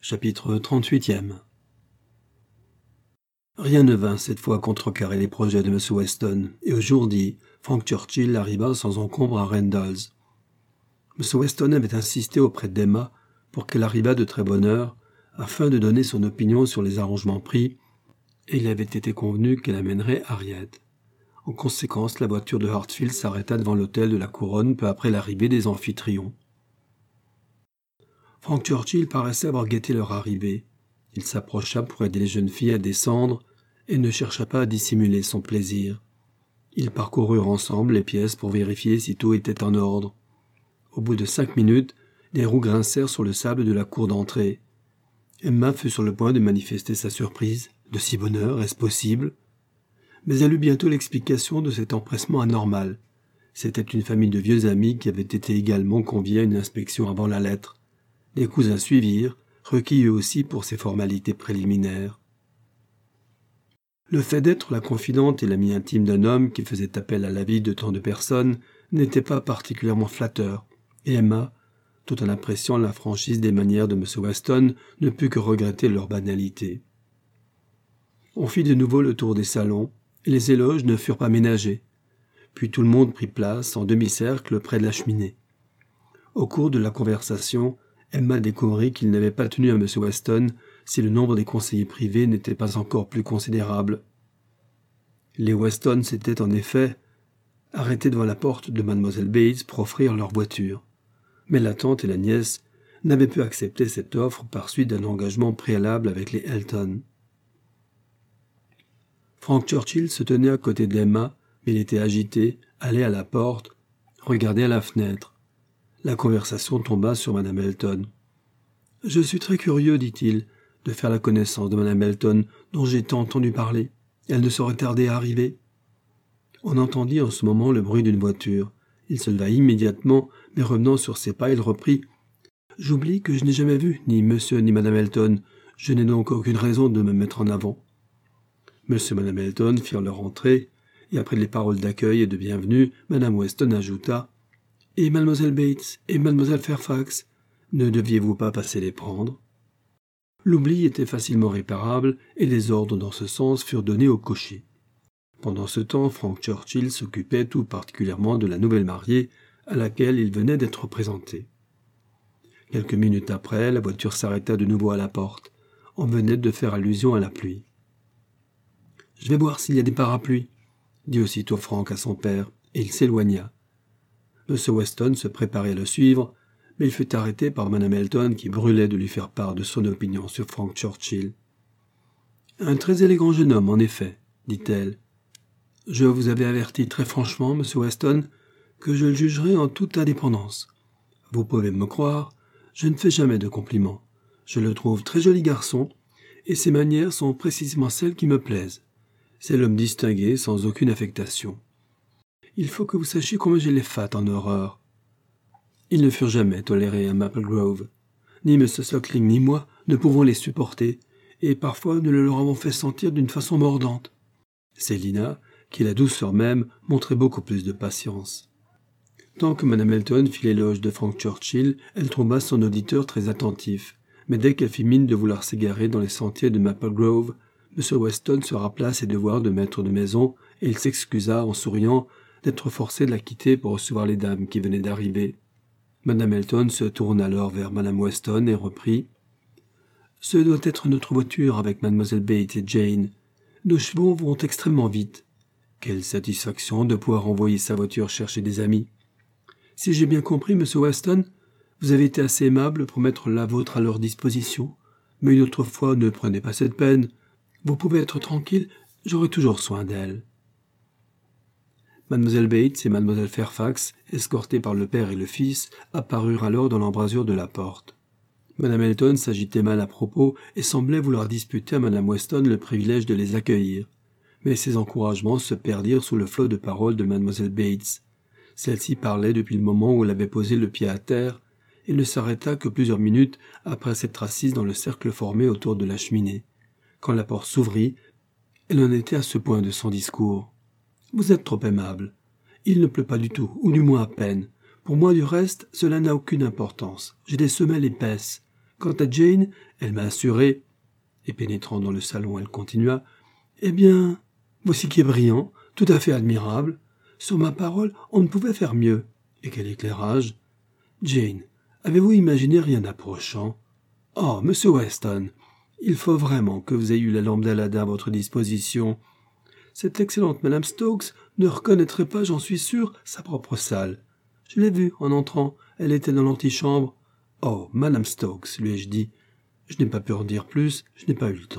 Chapitre 38e. Rien ne vint cette fois contrecarrer les projets de M. Weston, et au jour dit, Frank Churchill arriva sans encombre à Randalls. M. Weston avait insisté auprès d'Emma pour qu'elle arrivât de très bonne heure, afin de donner son opinion sur les arrangements pris, et il avait été convenu qu'elle amènerait Harriet. En conséquence, la voiture de Hartfield s'arrêta devant l'hôtel de la Couronne peu après l'arrivée des amphitryon. Frank Churchill paraissait avoir guetté leur arrivée. Il s'approcha pour aider les jeunes filles à descendre et ne chercha pas à dissimuler son plaisir. Ils parcoururent ensemble les pièces pour vérifier si tout était en ordre. Au bout de 5 minutes, les roues grincèrent sur le sable de la cour d'entrée. Emma fut sur le point de manifester sa surprise. De si bonne heure, est-ce possible? Mais elle eut bientôt l'explication de cet empressement anormal. C'était une famille de vieux amis qui avaient été également conviés à une inspection avant la lettre. Les cousins suivirent, requis eux aussi pour ces formalités préliminaires. Le fait d'être la confidente et l'amie intime d'un homme qui faisait appel à l'avis de tant de personnes n'était pas particulièrement flatteur, et Emma, tout en appréciant la franchise des manières de M. Weston, ne put que regretter leur banalité. On fit de nouveau le tour des salons, et les éloges ne furent pas ménagés. Puis tout le monde prit place en demi-cercle près de la cheminée. Au cours de la conversation, Emma découvrit qu'il n'avait pas tenu à M. Weston si le nombre des conseillers privés n'était pas encore plus considérable. Les Weston s'étaient en effet arrêtés devant la porte de Mlle Bates pour offrir leur voiture. Mais la tante et la nièce n'avaient pu accepter cette offre par suite d'un engagement préalable avec les Elton. Frank Churchill se tenait à côté d'Emma, mais il était agité, allait à la porte, regardait à la fenêtre. La conversation tomba sur Mme Elton. « Je suis très curieux, dit-il, de faire la connaissance de Mme Elton, dont j'ai tant entendu parler. Elle ne saurait tarder à arriver. » On entendit en ce moment le bruit d'une voiture. Il se leva immédiatement, mais revenant sur ses pas, il reprit. « J'oublie que je n'ai jamais vu ni monsieur ni Mme Elton. Je n'ai donc aucune raison de me mettre en avant. » Monsieur et Mme Elton firent leur entrée, et après les paroles d'accueil et de bienvenue, Mme Weston ajouta « Et Mlle Bates et Mlle Fairfax, ne deviez-vous pas passer les prendre ?» L'oubli était facilement réparable, et les ordres dans ce sens furent donnés au cocher. Pendant ce temps, Frank Churchill s'occupait tout particulièrement de la nouvelle mariée, à laquelle il venait d'être présenté. Quelques minutes après, la voiture s'arrêta de nouveau à la porte. On venait de faire allusion à la pluie. « Je vais voir s'il y a des parapluies, » dit aussitôt Frank à son père, et il s'éloigna. M. Weston se préparait à le suivre, mais il fut arrêté par Mme Elton qui brûlait de lui faire part de son opinion sur Frank Churchill. « Un très élégant jeune homme, en effet, » dit-elle. « Je vous avais averti très franchement, M. Weston, que je le jugerais en toute indépendance. Vous pouvez me croire, je ne fais jamais de compliments. Je le trouve très joli garçon, et ses manières sont précisément celles qui me plaisent. C'est l'homme distingué, sans aucune affectation. Il faut que vous sachiez combien je les fâte en horreur. Ils ne furent jamais tolérés à Maple Grove. Ni M. Suckling ni moi ne pouvons les supporter, et parfois nous le leur avons fait sentir d'une façon mordante. Célina, qui est la douceur même, montrait beaucoup plus de patience. » Tant que Mme Elton fit l'éloge de Frank Churchill, elle trouva son auditeur très attentif, mais dès qu'elle fit mine de vouloir s'égarer dans les sentiers de Maple Grove, M. Weston se rappela ses devoirs de maître de maison, et il s'excusa en souriant d'être forcé de la quitter pour recevoir les dames qui venaient d'arriver. Mme Elton se tourna alors vers Mme Weston et reprit. « Ce doit être notre voiture avec Mlle Bates et Jane. Nos chevaux vont extrêmement vite. Quelle satisfaction de pouvoir envoyer sa voiture chercher des amis. Si j'ai bien compris, M. Weston, vous avez été assez aimable pour mettre la vôtre à leur disposition, mais une autre fois, ne prenez pas cette peine. Vous pouvez être tranquille, j'aurai toujours soin d'elle. » Mlle Bates et Mlle Fairfax, escortées par le père et le fils, apparurent alors dans l'embrasure de la porte. Mme Elton s'agitait mal à propos et semblait vouloir disputer à Mme Weston le privilège de les accueillir. Mais ses encouragements se perdirent sous le flot de paroles de Mlle Bates. Celle-ci parlait depuis le moment où elle avait posé le pied à terre et ne s'arrêta que plusieurs minutes après s'être assise dans le cercle formé autour de la cheminée. Quand la porte s'ouvrit, elle en était à ce point de son discours. « Vous êtes trop aimable. Il ne pleut pas du tout, ou du moins à peine. Pour moi, du reste, cela n'a aucune importance. J'ai des semelles épaisses. Quant à Jane, elle m'a assuré, et pénétrant dans le salon, elle continua, « Eh bien, voici qui est brillant, tout à fait admirable. Sur ma parole, on ne pouvait faire mieux. Et quel éclairage! Jane, avez-vous imaginé rien d'approchant? Oh, monsieur Weston, il faut vraiment que vous ayez eu la lampe d'Aladin à votre disposition. Cette excellente Madame Stokes ne reconnaîtrait pas, j'en suis sûr, sa propre salle. Je l'ai vue en entrant, elle était dans l'antichambre. Oh, Madame Stokes, lui ai-je dit. Je n'ai pas pu en dire plus, je n'ai pas eu le temps. »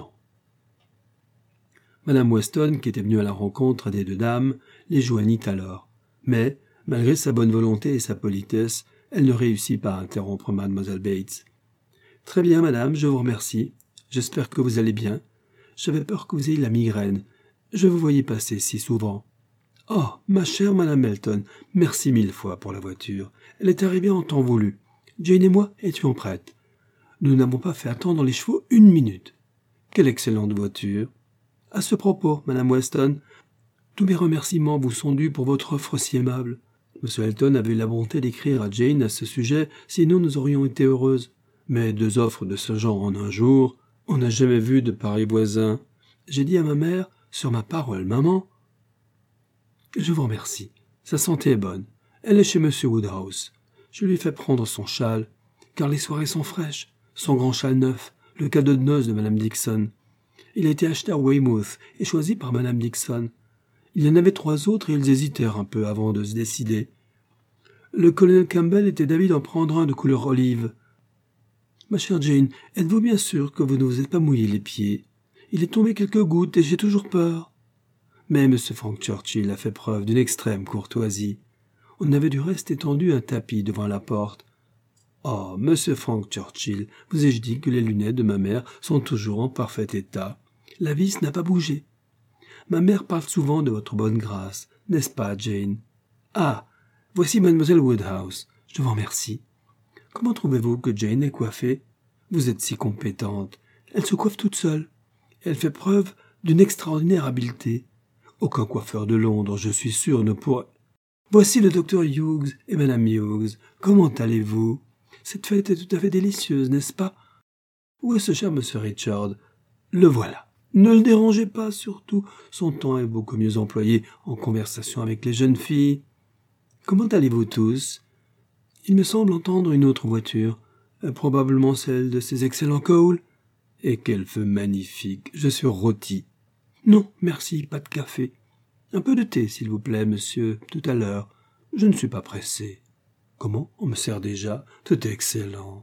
Madame Weston, qui était venue à la rencontre des deux dames, les joignit alors. Mais, malgré sa bonne volonté et sa politesse, elle ne réussit pas à interrompre Mademoiselle Bates. « Très bien, madame, je vous remercie. J'espère que vous allez bien. J'avais peur que vous ayez la migraine. Je vous voyais passer si souvent. »« Oh, ma chère Madame Elton, merci 1000 fois pour la voiture. Elle est arrivée en temps voulu. Jane et moi étions prêtes. Nous n'avons pas fait attendre les chevaux 1 minute. Quelle excellente voiture. À ce propos, Madame Weston, tous mes remerciements vous sont dus pour votre offre si aimable. M. Elton avait eu la bonté d'écrire à Jane à ce sujet, sinon nous aurions été heureuses. Mais 2 offres de ce genre en un jour, on n'a jamais vu de pareils voisins. J'ai dit à ma mère, sur ma parole, maman. Je vous remercie. Sa santé est bonne. Elle est chez M. Woodhouse. Je lui ai fait prendre son châle, car les soirées sont fraîches. Son grand châle neuf, le cadeau de noces de Mme Dixon. Il a été acheté à Weymouth et choisi par Mme Dixon. Il y en avait 3 autres et ils hésitèrent un peu avant de se décider. Le colonel Campbell était d'avis d'en prendre un de couleur olive. Ma chère Jane, êtes-vous bien sûre que vous ne vous êtes pas mouillé les pieds? Il est tombé quelques gouttes et j'ai toujours peur. Mais M. Frank Churchill a fait preuve d'une extrême courtoisie. On avait du reste étendu un tapis devant la porte. Oh, Monsieur Frank Churchill, vous ai-je dit que les lunettes de ma mère sont toujours en parfait état? La vis n'a pas bougé. Ma mère parle souvent de votre bonne grâce, n'est-ce pas, Jane? Ah, voici Mademoiselle Woodhouse. Je vous remercie. Comment trouvez-vous que Jane est coiffée? Vous êtes si compétente. Elle se coiffe toute seule. Elle fait preuve d'une extraordinaire habileté. Aucun coiffeur de Londres, je suis sûr, ne pourrait... Voici le docteur Hughes et Madame Hughes. Comment allez-vous? Cette fête est tout à fait délicieuse, n'est-ce pas? Où est ce cher monsieur Richard? Le voilà. Ne le dérangez pas, surtout. Son temps est beaucoup mieux employé en conversation avec les jeunes filles. Comment allez-vous tous? Il me semble entendre une autre voiture, probablement celle de ces excellents Cole. Et quel feu magnifique! Je suis rôti. Non, merci, pas de café. Un peu de thé, s'il vous plaît, monsieur, tout à l'heure. Je ne suis pas pressé. Comment? On me sert déjà? Tout est excellent.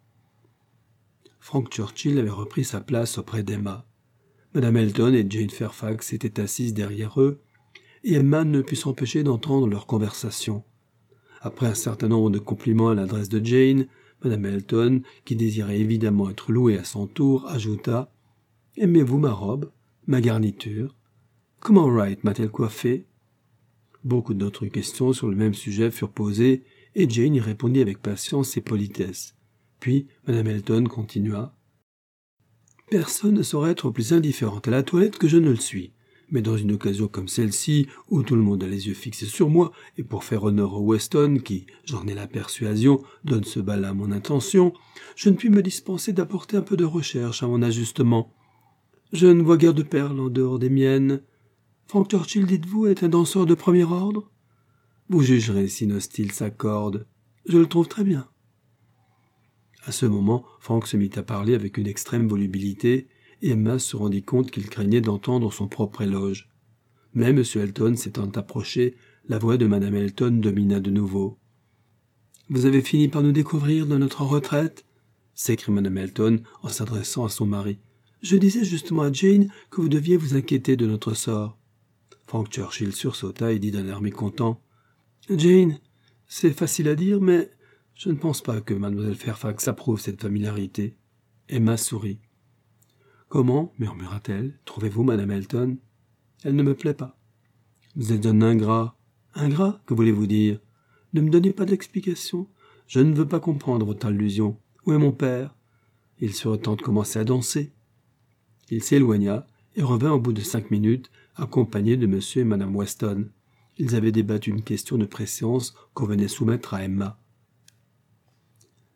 Frank Churchill avait repris sa place auprès d'Emma. Madame Elton et Jane Fairfax étaient assises derrière eux, et Emma ne put s'empêcher d'entendre leur conversation. Après un certain nombre de compliments à l'adresse de Jane, Madame Elton, qui désirait évidemment être louée à son tour, ajouta « Aimez-vous ma robe, ma garniture? Comment Wright m'a-t-elle coiffée ?» Beaucoup d'autres questions sur le même sujet furent posées, et Jane y répondit avec patience et politesse. Puis Madame Elton continua. « Personne ne saurait être plus indifférente à la toilette que je ne le suis. Mais dans une occasion comme celle-ci, où tout le monde a les yeux fixés sur moi, et pour faire honneur au Weston, qui, j'en ai la persuasion, donne ce bal à mon intention, je ne puis me dispenser d'apporter un peu de recherche à mon ajustement. Je ne vois guère de perles en dehors des miennes. Frank Churchill, dites-vous, est un danseur de premier ordre? Vous jugerez si nos styles s'accordent. Je le trouve très bien. » À ce moment, Frank se mit à parler avec une extrême volubilité, et Emma se rendit compte qu'il craignait d'entendre son propre éloge. Mais M. Elton s'étant approché, la voix de Mme Elton domina de nouveau. « Vous avez fini par nous découvrir dans notre retraite ?» s'écrie Mme Elton en s'adressant à son mari. « Je disais justement à Jane que vous deviez vous inquiéter de notre sort. » Frank Churchill sursauta et dit d'un air mécontent. « Jane, c'est facile à dire, mais je ne pense pas que Mlle Fairfax approuve cette familiarité. » Emma sourit. « Comment, murmura-t-elle, trouvez-vous Mme Elton? Elle ne me plaît pas. »« Vous êtes un ingrat. »« Ingrat, que voulez-vous dire? Ne me donnez pas d'explication. Je ne veux pas comprendre votre allusion. Où est mon père? » Il serait temps de commencer à danser. Il s'éloigna et revint au bout de 5 minutes, accompagné de M. et Mme Weston. Ils avaient débattu une question de préséance qu'on venait soumettre à Emma.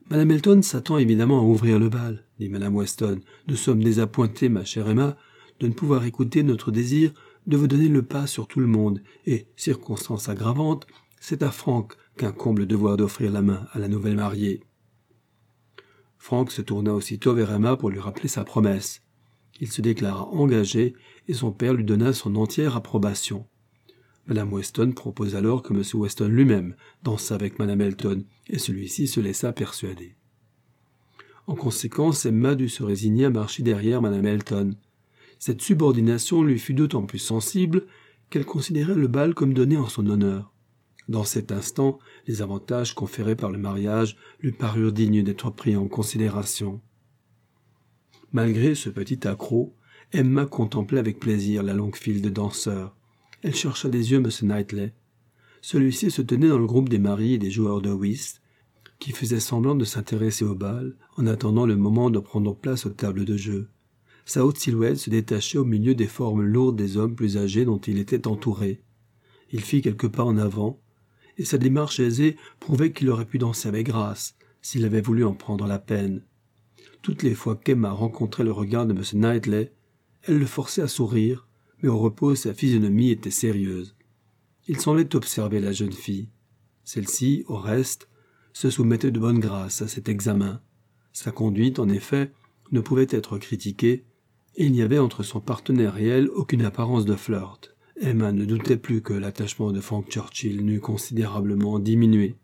Madame Elton s'attend évidemment à ouvrir le bal, dit Madame Weston. Nous sommes désappointés, ma chère Emma, de ne pouvoir écouter notre désir de vous donner le pas sur tout le monde, et, circonstance aggravante, c'est à Frank qu'incombe le devoir d'offrir la main à la nouvelle mariée. Frank se tourna aussitôt vers Emma pour lui rappeler sa promesse. Il se déclara engagé, et son père lui donna son entière approbation. Madame Weston propose alors que M. Weston lui-même dansa avec Madame Elton, et celui-ci se laissa persuader. En conséquence, Emma dut se résigner à marcher derrière Madame Elton. Cette subordination lui fut d'autant plus sensible qu'elle considérait le bal comme donné en son honneur. Dans cet instant, les avantages conférés par le mariage lui parurent dignes d'être pris en considération. Malgré ce petit accroc, Emma contemplait avec plaisir la longue file de danseurs. Elle chercha des yeux M. Knightley. Celui-ci se tenait dans le groupe des mariés et des joueurs de whist, qui faisaient semblant de s'intéresser au bal, en attendant le moment de prendre place aux tables de jeu. Sa haute silhouette se détachait au milieu des formes lourdes des hommes plus âgés dont il était entouré. Il fit quelques pas en avant, et sa démarche aisée prouvait qu'il aurait pu danser avec grâce, s'il avait voulu en prendre la peine. Toutes les fois qu'Emma rencontrait le regard de M. Knightley, elle le forçait à sourire, mais au repos sa physionomie était sérieuse. Il semblait observer la jeune fille. Celle-ci, au reste, se soumettait de bonne grâce à cet examen. Sa conduite, en effet, ne pouvait être critiquée, et il n'y avait entre son partenaire et elle aucune apparence de flirt. Emma ne doutait plus que l'attachement de Frank Churchill n'eût considérablement diminué.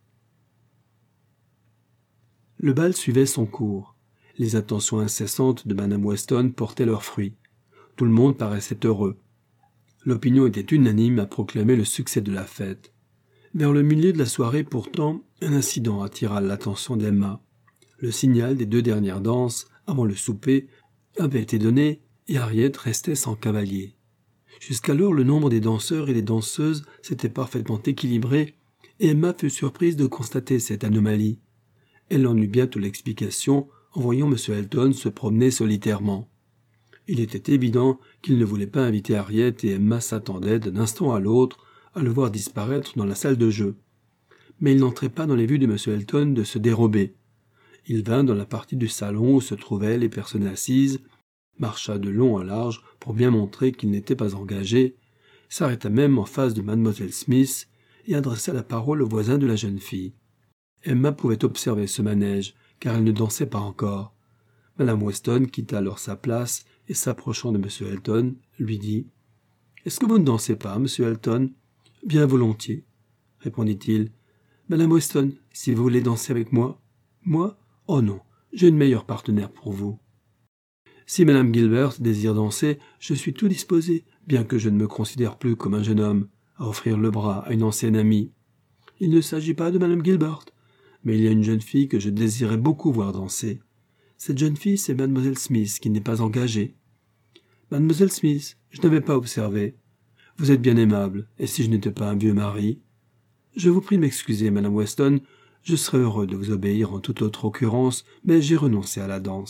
Le bal suivait son cours. Les attentions incessantes de Madame Weston portaient leurs fruits. Tout le monde paraissait heureux. L'opinion était unanime à proclamer le succès de la fête. Vers le milieu de la soirée, pourtant, un incident attira l'attention d'Emma. Le signal des 2 dernières danses, avant le souper, avait été donné et Harriet restait sans cavalier. Jusqu'alors, le nombre des danseurs et des danseuses s'était parfaitement équilibré et Emma fut surprise de constater cette anomalie. Elle en eut bientôt l'explication en voyant M. Elton se promener solitairement. Il était évident qu'il ne voulait pas inviter Harriet et Emma s'attendaient d'un instant à l'autre à le voir disparaître dans la salle de jeu. Mais il n'entrait pas dans les vues de M. Elton de se dérober. Il vint dans la partie du salon où se trouvaient les personnes assises, marcha de long en large pour bien montrer qu'il n'était pas engagé, s'arrêta même en face de Mlle Smith et adressa la parole au voisin de la jeune fille. Emma pouvait observer ce manège, car elle ne dansait pas encore. Madame Weston quitta alors sa place et s'approchant de M. Elton, lui dit « Est-ce que vous ne dansez pas, M. Elton ?»« Bien volontiers, » répondit-il. « Madame Weston, si vous voulez danser avec moi. »« Moi ? Oh non, j'ai une meilleure partenaire pour vous. »« Si Madame Gilbert désire danser, je suis tout disposé, bien que je ne me considère plus comme un jeune homme, à offrir le bras à une ancienne amie. Il ne s'agit pas de Madame Gilbert, mais il y a une jeune fille que je désirais beaucoup voir danser. Cette jeune fille, c'est Mademoiselle Smith, qui n'est pas engagée. »« Mademoiselle Smith, je n'avais pas observé. Vous êtes bien aimable, et si je n'étais pas un vieux mari. Je vous prie de m'excuser, Madame Weston, je serais heureux de vous obéir en toute autre occurrence, mais j'ai renoncé à la danse. »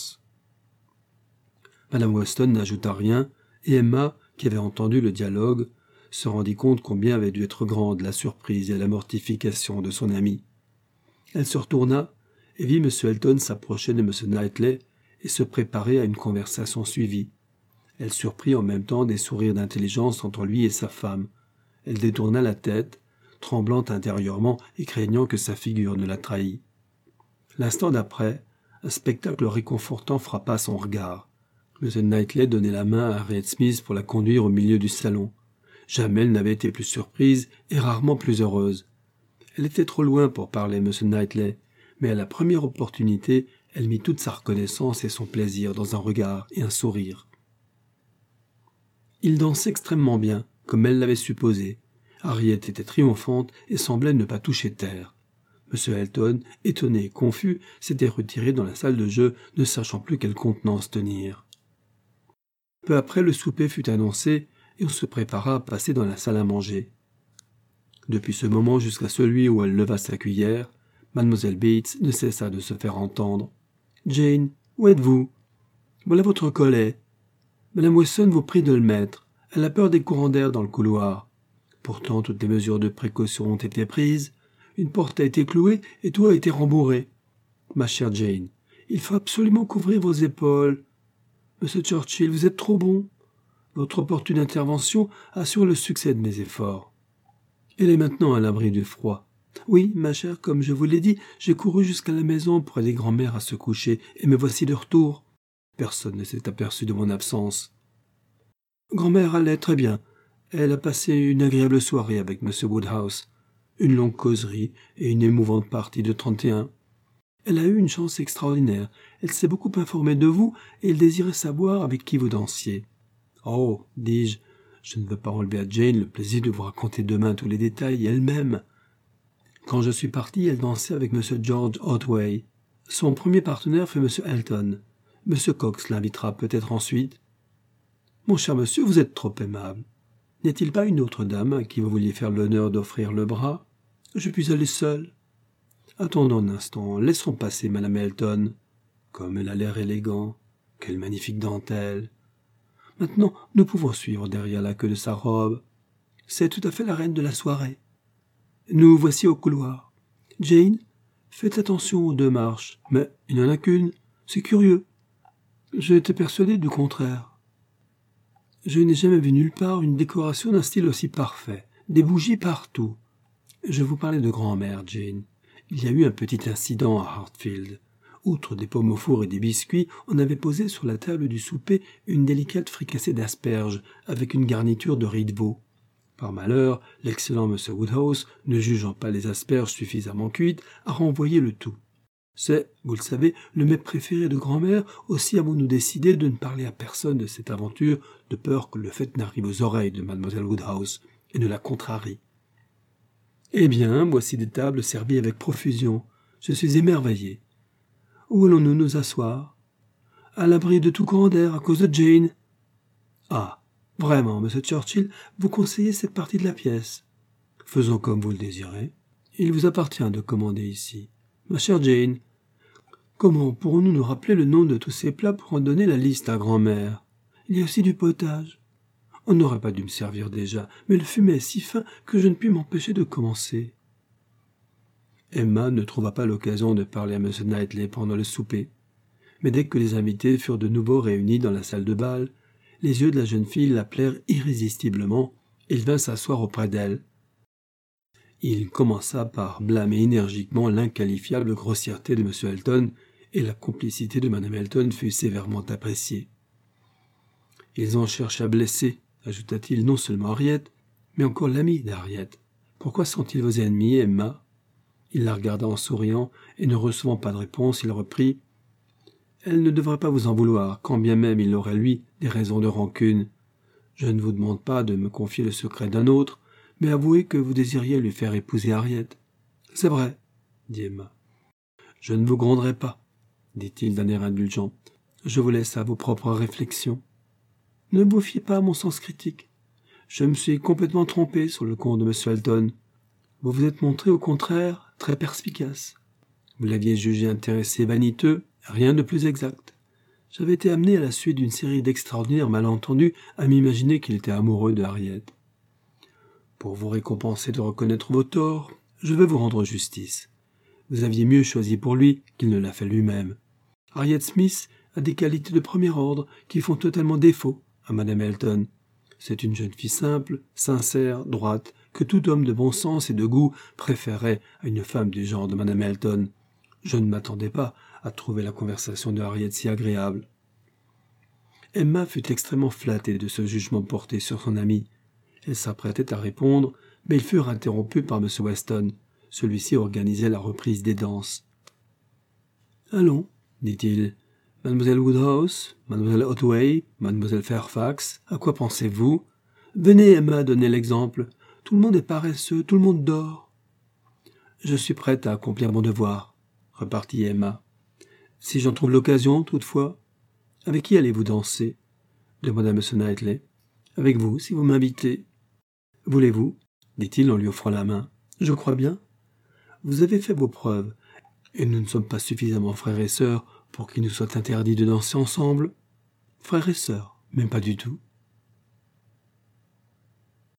Madame Weston n'ajouta rien, et Emma, qui avait entendu le dialogue, se rendit compte combien avait dû être grande la surprise et la mortification de son amie. Elle se retourna et vit M. Elton s'approcher de M. Knightley et se préparer à une conversation suivie. Elle surprit en même temps des sourires d'intelligence entre lui et sa femme. Elle détourna la tête, tremblant intérieurement et craignant que sa figure ne la trahît. L'instant d'après, un spectacle réconfortant frappa son regard. M. Knightley donnait la main à Harriet Smith pour la conduire au milieu du salon. Jamais elle n'avait été plus surprise et rarement plus heureuse. Elle était trop loin pour parler à M. Knightley, mais à la première opportunité, elle mit toute sa reconnaissance et son plaisir dans un regard et un sourire. Il dansait extrêmement bien, comme elle l'avait supposé. Harriet était triomphante et semblait ne pas toucher terre. M. Elton, étonné et confus, s'était retiré dans la salle de jeu, ne sachant plus quelle contenance tenir. Peu après, le souper fut annoncé et on se prépara à passer dans la salle à manger. Depuis ce moment jusqu'à celui où elle leva sa cuillère, Mademoiselle Bates ne cessa de se faire entendre. « Jane, où êtes-vous ? Voilà votre collet. Madame Weston vous prie de le mettre. Elle a peur des courants d'air dans le couloir. Pourtant, toutes les mesures de précaution ont été prises. Une porte a été clouée et tout a été rembourré. Ma chère Jane, il faut absolument couvrir vos épaules. Monsieur Churchill, vous êtes trop bon. Votre opportune intervention assure le succès de mes efforts. Elle est maintenant à l'abri du froid. Oui, ma chère, comme je vous l'ai dit, j'ai couru jusqu'à la maison pour aider grand-mère à se coucher, et me voici de retour. Personne ne s'est aperçu de mon absence. Grand-mère allait très bien. Elle a passé une agréable soirée avec M. Woodhouse, une longue causerie et une émouvante partie de 31. Elle a eu une chance extraordinaire. Elle s'est beaucoup informée de vous et elle désirait savoir avec qui vous dansiez. Oh, dis-je, je ne veux pas enlever à Jane le plaisir de vous raconter demain tous les détails elle-même. Quand je suis parti, elle dansait avec M. George Otway. Son premier partenaire fut M. Elton. M. Cox l'invitera peut-être ensuite. Mon cher monsieur, vous êtes trop aimable. N'y a-t-il pas une autre dame à qui vous vouliez faire l'honneur d'offrir le bras? Je puis aller seul. Attendons un instant, laissons passer Madame Elton. Comme elle a l'air élégant, quelle magnifique dentelle. Maintenant, nous pouvons suivre derrière la queue de sa robe. C'est tout à fait la reine de la soirée. Nous voici au couloir. Jane, faites attention aux 2 marches, mais il n'y en a qu'une. C'est curieux. J'ai été persuadé du contraire. Je n'ai jamais vu nulle part une décoration d'un style aussi parfait. Des bougies partout. Je vous parlais de grand-mère, Jane. Il y a eu un petit incident à Hartfield. Outre des pommes au four et des biscuits, on avait posé sur la table du souper une délicate fricassée d'asperges avec une garniture de riz de veau. Par malheur, l'excellent M. Woodhouse, ne jugeant pas les asperges suffisamment cuites, a renvoyé le tout. C'est, vous le savez, le mets préféré de grand-mère, aussi avons-nous décidé de ne parler à personne de cette aventure, de peur que le fait n'arrive aux oreilles de Mlle Woodhouse et ne la contrarie. Eh bien, voici des tables servies avec profusion. Je suis émerveillé. Où allons-nous nous asseoir? À l'abri de tout courant d'air, à cause de Jane. Ah, vraiment, Monsieur Churchill, vous conseillez cette partie de la pièce. Faisons comme vous le désirez. Il vous appartient de commander ici. Ma chère Jane, comment pourrons-nous nous rappeler le nom de tous ces plats pour en donner la liste à grand-mère? Il y a aussi du potage. On n'aurait pas dû me servir déjà, mais le fumet est si fin que je ne puis m'empêcher de commencer. Emma ne trouva pas l'occasion de parler à M. Knightley pendant le souper. Mais dès que les invités furent de nouveau réunis dans la salle de bal, les yeux de la jeune fille l'appelèrent irrésistiblement et il vint s'asseoir auprès d'elle. Il commença par blâmer énergiquement l'inqualifiable grossièreté de M. Elton, et la complicité de Mme Elton fut sévèrement appréciée. « Ils ont cherché à blesser, » ajouta-t-il, non seulement Harriet, mais encore l'ami d'Harriet. « Pourquoi sont-ils vos ennemis, Emma ?» Il la regarda en souriant, et ne recevant pas de réponse, il reprit « Elle ne devrait pas vous en vouloir, quand bien même il aurait, lui, des raisons de rancune. Je ne vous demande pas de me confier le secret d'un autre, mais avouez que vous désiriez lui faire épouser Harriet. »« C'est vrai, » dit Emma. « Je ne vous gronderai pas, » dit-il d'un air indulgent. « Je vous laisse à vos propres réflexions. Ne vous fiez pas à mon sens critique. Je me suis complètement trompé sur le compte de M. Elton. Vous vous êtes montré, au contraire, très perspicace. Vous l'aviez jugé intéressé, vaniteux, rien de plus exact. J'avais été amené, à la suite d'une série d'extraordinaires malentendus, à m'imaginer qu'il était amoureux de Harriet. Pour vous récompenser de reconnaître vos torts, je vais vous rendre justice. Vous aviez mieux choisi pour lui qu'il ne l'a fait lui-même. Harriet Smith a des qualités de premier ordre qui font totalement défaut à Mme Elton. C'est une jeune fille simple, sincère, droite, que tout homme de bon sens et de goût préférerait à une femme du genre de Mme Elton. Je ne m'attendais pas à trouver la conversation de Harriet si agréable. Emma fut extrêmement flattée de ce jugement porté sur son amie. Elle s'apprêtait à répondre, mais ils furent interrompus par M. Weston. Celui-ci organisait la reprise des danses. « Allons, dit-il. Mademoiselle Woodhouse, Mademoiselle Otway, Mademoiselle Fairfax, à quoi pensez-vous? Venez, Emma, donner l'exemple. Tout le monde est paresseux, tout le monde dort. »« Je suis prête à accomplir mon devoir, » repartit Emma. « Si j'en trouve l'occasion, toutefois. Avec qui allez-vous danser? » demanda M. Knightley. « Avec vous, si vous m'invitez. »« Voulez-vous » dit-il en lui offrant la main. « Je crois bien. Vous avez fait vos preuves, et nous ne sommes pas suffisamment frères et sœurs pour qu'il nous soit interdit de danser ensemble. Frères et sœurs, même pas du tout.